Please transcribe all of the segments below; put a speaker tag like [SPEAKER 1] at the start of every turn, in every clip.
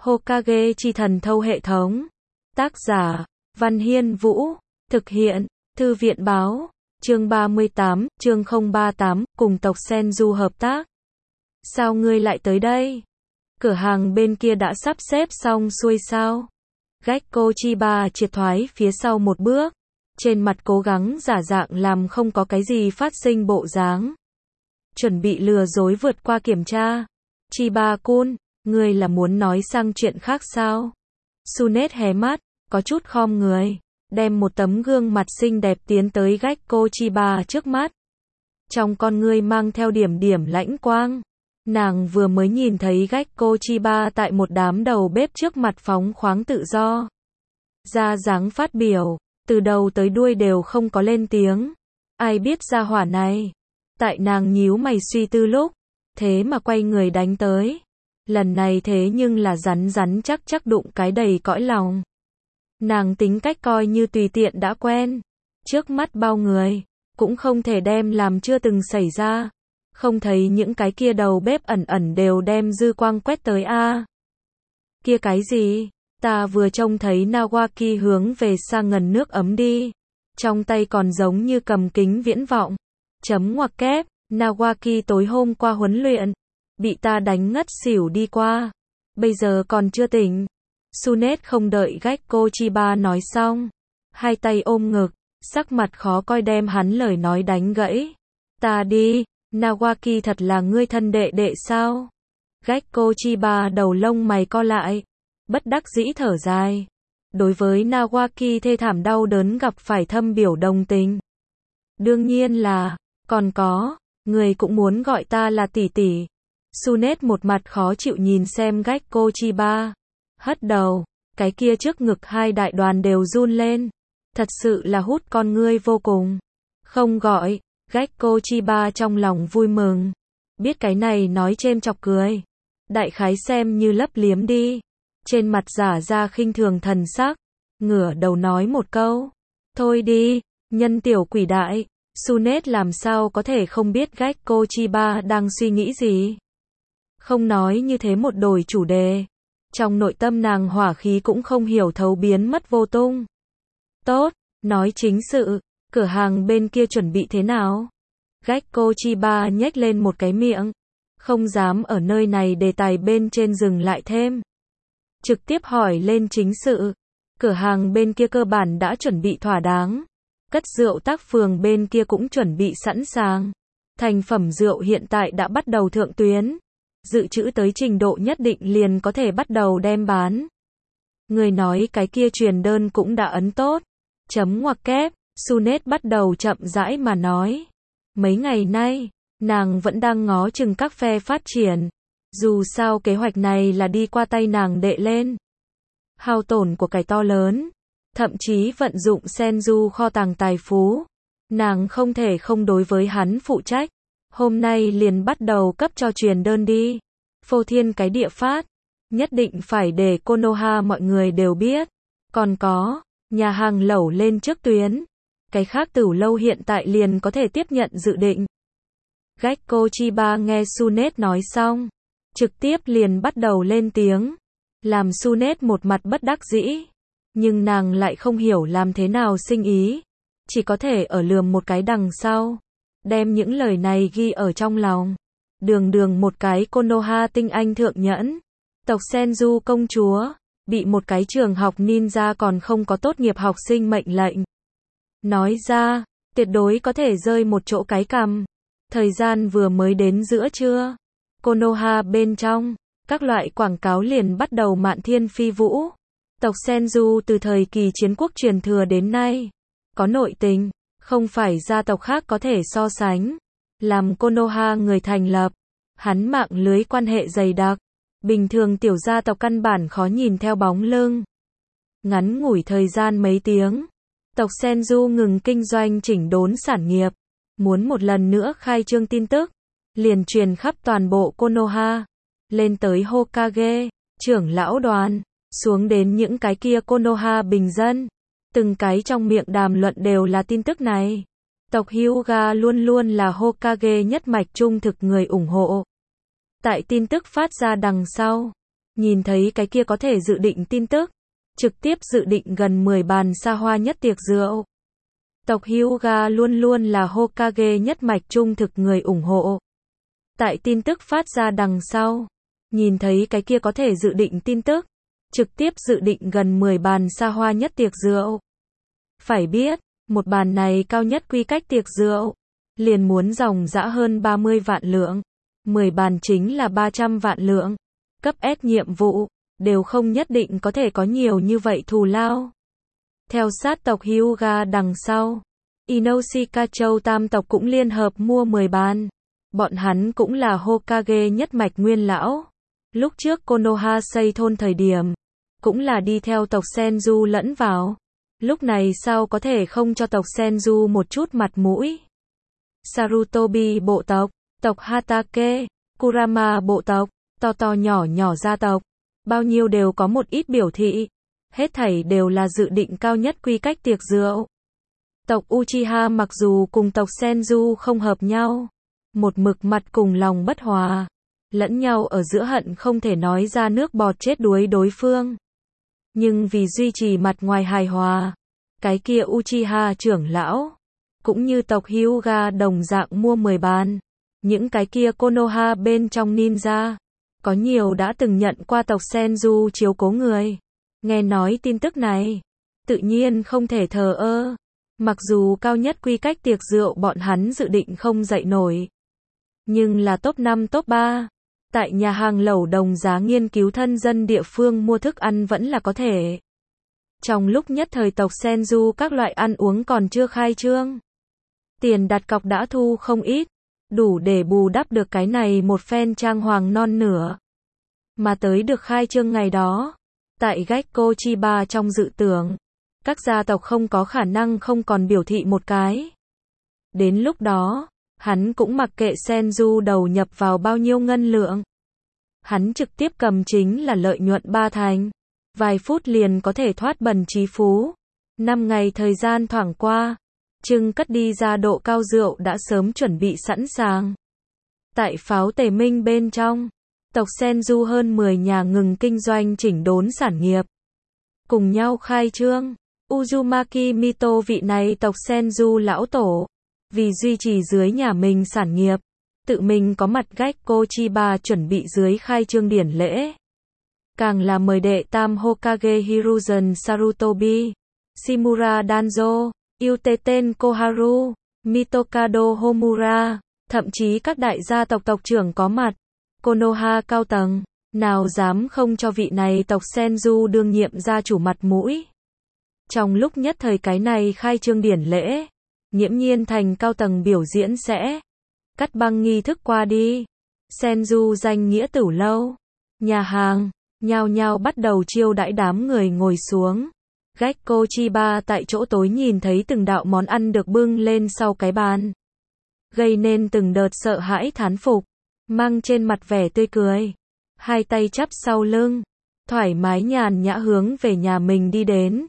[SPEAKER 1] Hokage chi thần thâu hệ thống. Tác giả, Văn Hiên Vũ. Thực hiện, Thư viện Báo. Chương 38, chương 038, cùng tộc Senju hợp tác. Sao ngươi lại tới đây? Cửa hàng bên kia đã sắp xếp xong xuôi sao? Gekko Chiba triệt thoái phía sau một bước. Trên mặt cố gắng giả dạng làm không có cái gì phát sinh bộ dáng. Chuẩn bị lừa dối vượt qua kiểm tra. Chiba-kun, ngươi là muốn nói sang chuyện khác sao? Sunet hé mắt, có chút khom người, đem một tấm gương mặt xinh đẹp tiến tới Gekko Chiba trước mắt. Trong con ngươi mang theo điểm điểm lãnh quang. Nàng vừa mới nhìn thấy Gekko Chiba tại một đám đầu bếp trước mặt phóng khoáng tự do. Ra dáng phát biểu, từ đầu tới đuôi đều không có lên tiếng. Ai biết ra hỏa này. Tại nàng nhíu mày suy tư lúc, thế mà quay người đánh tới. Lần này thế nhưng là rắn rắn chắc chắc đụng cái đầy cõi lòng. Nàng tính cách coi như tùy tiện đã quen. Trước mắt bao người, cũng không thể đem làm chưa từng xảy ra. Không thấy những cái kia đầu bếp ẩn ẩn đều đem dư quang quét tới a. Kia cái gì? Ta vừa trông thấy Nawaki hướng về xa ngần nước ấm đi. Trong tay còn giống như cầm kính viễn vọng. Chấm ngoặc kép, Nawaki tối hôm qua huấn luyện. Bị ta đánh ngất xỉu đi qua. Bây giờ còn chưa tỉnh. Sunet không đợi Gekko Chiba nói xong. Hai tay ôm ngực, sắc mặt khó coi đem hắn lời nói đánh gãy. Ta đi, Nawaki thật là ngươi thân đệ đệ sao? Gekko Chiba đầu lông mày co lại. Bất đắc dĩ thở dài. Đối với Nawaki thê thảm đau đớn gặp phải thâm biểu đồng tình. Đương nhiên là, còn có, người cũng muốn gọi ta là tỷ tỷ. Sunet một mặt khó chịu nhìn xem Gekko Chiba. Hất đầu, cái kia trước ngực hai đại đoàn đều run lên. Thật sự là hút con ngươi vô cùng. Không gọi, Gekko Chiba trong lòng vui mừng. Biết cái này nói chêm chọc cười. Đại khái xem như lấp liếm đi. Trên mặt giả ra khinh thường thần sắc. Ngửa đầu nói một câu. Thôi đi, nhân tiểu quỷ đại. Sunet làm sao có thể không biết Gekko Chiba đang suy nghĩ gì. Không nói như thế một đổi chủ đề. Trong nội tâm nàng hỏa khí cũng không hiểu thấu biến mất vô tung. Tốt, nói chính sự, cửa hàng bên kia chuẩn bị thế nào? Gekko Chiba nhếch lên một cái miệng. Không dám ở nơi này đề tài bên trên dừng lại thêm. Trực tiếp hỏi lên chính sự. Cửa hàng bên kia cơ bản đã chuẩn bị thỏa đáng. Cất rượu tác phường bên kia cũng chuẩn bị sẵn sàng. Thành phẩm rượu hiện tại đã bắt đầu thượng tuyến. Dự trữ tới trình độ nhất định liền có thể bắt đầu đem bán. Người nói cái kia truyền đơn cũng đã ấn tốt. Chấm ngoặc kép, Sunet bắt đầu chậm rãi mà nói. Mấy ngày nay, nàng vẫn đang ngó chừng các phe phát triển. Dù sao kế hoạch này là đi qua tay nàng đệ lên. Hao tổn của cải to lớn. Thậm chí vận dụng Senju kho tàng tài phú. Nàng không thể không đối với hắn phụ trách. Hôm nay liền bắt đầu cấp cho truyền đơn đi. Phô thiên cái địa phát. Nhất định phải để Konoha mọi người đều biết. Còn có, nhà hàng lẩu lên trước tuyến. Cái khác tửu lâu hiện tại liền có thể tiếp nhận dự định. Gekko Chiba nghe Sunet nói xong. Trực tiếp liền bắt đầu lên tiếng. Làm Sunet một mặt bất đắc dĩ. Nhưng nàng lại không hiểu làm thế nào sinh ý. Chỉ có thể ở lườm một cái đằng sau. Đem những lời này ghi ở trong lòng. Đường một cái Konoha tinh anh thượng nhẫn. Tộc Senju công chúa. Bị một cái trường học ninja còn không có tốt nghiệp học sinh mệnh lệnh. Nói ra, tuyệt đối có thể rơi một chỗ cái cằm. Thời gian vừa mới đến giữa trưa. Konoha bên trong, các loại quảng cáo liền bắt đầu mạn thiên phi vũ. Tộc Senju từ thời kỳ chiến quốc truyền thừa đến nay. Có nội tình, không phải gia tộc khác có thể so sánh. Làm Konoha người thành lập. Hắn mạng lưới quan hệ dày đặc. Bình thường tiểu gia tộc căn bản khó nhìn theo bóng lưng. Ngắn ngủi thời gian mấy tiếng. Tộc Senju ngừng kinh doanh chỉnh đốn sản nghiệp. Muốn một lần nữa khai trương tin tức. Liền truyền khắp toàn bộ Konoha. Lên tới Hokage, trưởng lão đoàn. Xuống đến những cái kia Konoha bình dân. Từng cái trong miệng đàm luận đều là tin tức này. Tộc Hyuga luôn luôn là Hokage nhất mạch trung thực người ủng hộ. Tại tin tức phát ra đằng sau, nhìn thấy cái kia có thể dự định tin tức, trực tiếp dự định gần 10 bàn xa hoa nhất tiệc rượu. Tộc Hyuga luôn luôn là Hokage nhất mạch trung thực người ủng hộ. Tại tin tức phát ra đằng sau, nhìn thấy cái kia có thể dự định tin tức, trực tiếp dự định gần 10 bàn xa hoa nhất tiệc rượu. Phải biết, một bàn này cao nhất quy cách tiệc rượu, liền muốn dòng dã hơn 30 vạn lượng. 10 bàn chính là 300 vạn lượng. Cấp S nhiệm vụ, đều không nhất định có thể có nhiều như vậy thù lao. Theo sát tộc Hyuga đằng sau, Inoshika Châu tam tộc cũng liên hợp mua 10 bàn. Bọn hắn cũng là Hokage nhất mạch nguyên lão. Lúc trước Konoha xây thôn thời điểm, cũng là đi theo tộc Senju lẫn vào. Lúc này sao có thể không cho tộc Senju một chút mặt mũi. Sarutobi bộ tộc, tộc Hatake, Kurama bộ tộc, to to nhỏ nhỏ gia tộc, bao nhiêu đều có một ít biểu thị. Hết thảy đều là dự định cao nhất quy cách tiệc rượu. Tộc Uchiha mặc dù cùng tộc Senju không hợp nhau, một mực mặt cùng lòng bất hòa, lẫn nhau ở giữa hận không thể nói ra nước bọt chết đuối đối phương. Nhưng vì duy trì mặt ngoài hài hòa, cái kia Uchiha trưởng lão, cũng như tộc Hyuga đồng dạng mua 10 bàn. Những cái kia Konoha bên trong ninja, có nhiều đã từng nhận qua tộc Senju chiếu cố người. Nghe nói tin tức này, tự nhiên không thể thờ ơ. Mặc dù cao nhất quy cách tiệc rượu bọn hắn dự định không dậy nổi, nhưng là top 5 top 3, tại nhà hàng lẩu đồng giá nghiên cứu thân dân địa phương mua thức ăn vẫn là có thể. Trong lúc nhất thời tộc Senju các loại ăn uống còn chưa khai trương, tiền đặt cọc đã thu không ít, đủ để bù đắp được cái này một phen trang hoàng non nửa. Mà tới được khai trương ngày đó, tại Gekko Chiba trong dự tưởng, các gia tộc không có khả năng không còn biểu thị một cái. Đến lúc đó, hắn cũng mặc kệ Senju đầu nhập vào bao nhiêu ngân lượng. Hắn trực tiếp cầm chính là lợi nhuận 3 thành. Vài phút liền có thể thoát bần trí phú. 5 ngày thời gian thoảng qua, trưng cất đi ra độ cao rượu đã sớm chuẩn bị sẵn sàng. Tại pháo tề minh bên trong, tộc Senju hơn 10 nhà ngừng kinh doanh chỉnh đốn sản nghiệp. Cùng nhau khai trương, Uzumaki Mito vị này tộc Senju lão tổ, vì duy trì dưới nhà mình sản nghiệp, tự mình có mặt Gekko Chiba chuẩn bị dưới khai trương điển lễ. Càng là mời đệ tam Hokage Hiruzen Sarutobi, Shimura Danzo, Yuteten Koharu, Mitokado Homura, thậm chí các đại gia tộc tộc trưởng có mặt. Konoha cao tầng, nào dám không cho vị này tộc Senju đương nhiệm gia chủ mặt mũi. Trong lúc nhất thời cái này khai trương điển lễ, nghiễm nhiên thành cao tầng biểu diễn sẽ cắt băng nghi thức qua đi. Senju danh nghĩa tửu lâu, nhà hàng, nhao nhao bắt đầu chiêu đãi đám người ngồi xuống. Gekko Chiba tại chỗ tối nhìn thấy từng đạo món ăn được bưng lên sau cái bàn, gây nên từng đợt sợ hãi thán phục, mang trên mặt vẻ tươi cười, hai tay chắp sau lưng, thoải mái nhàn nhã hướng về nhà mình đi đến.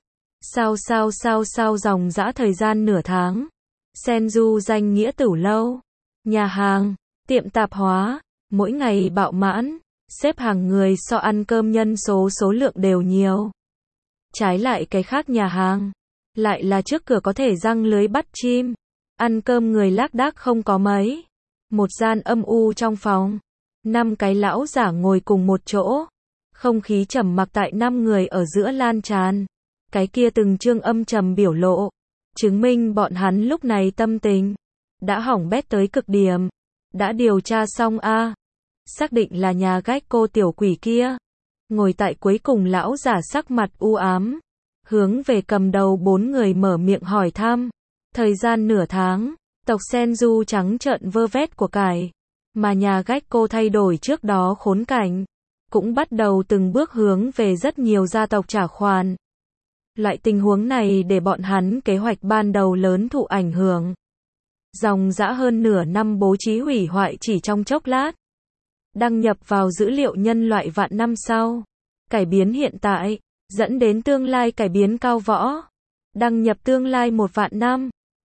[SPEAKER 1] Sau dòng dã thời gian nửa tháng, Senju danh nghĩa tửu lâu, nhà hàng, tiệm tạp hóa, mỗi ngày bạo mãn, xếp hàng người so ăn cơm nhân số lượng đều nhiều. Trái lại cái khác nhà hàng, lại là trước cửa có thể giăng lưới bắt chim, ăn cơm người lác đác không có mấy. Một gian âm u trong phòng, 5 cái lão giả ngồi cùng một chỗ, không khí trầm mặc tại 5 người ở giữa lan tràn. Cái kia từng trương âm trầm biểu lộ, chứng minh bọn hắn lúc này tâm tình đã hỏng bét tới cực điểm. Đã điều tra xong a, xác định là nhà Gekko tiểu quỷ kia. Ngồi tại cuối cùng lão giả sắc mặt u ám, hướng về cầm đầu 4 người mở miệng hỏi thăm. Thời gian nửa tháng, tộc Senju trắng trợn vơ vét của cải, mà nhà Gekko thay đổi trước đó khốn cảnh, cũng bắt đầu từng bước hướng về rất nhiều gia tộc trả khoản. Loại tình huống này để bọn hắn kế hoạch ban đầu lớn thụ ảnh hưởng. Dòng dã hơn nửa năm bố trí hủy hoại chỉ trong chốc lát. Đăng nhập vào dữ liệu nhân loại vạn năm sau. Cải biến hiện tại, dẫn đến tương lai cải biến cao võ. Đăng nhập tương lai 1 vạn năm.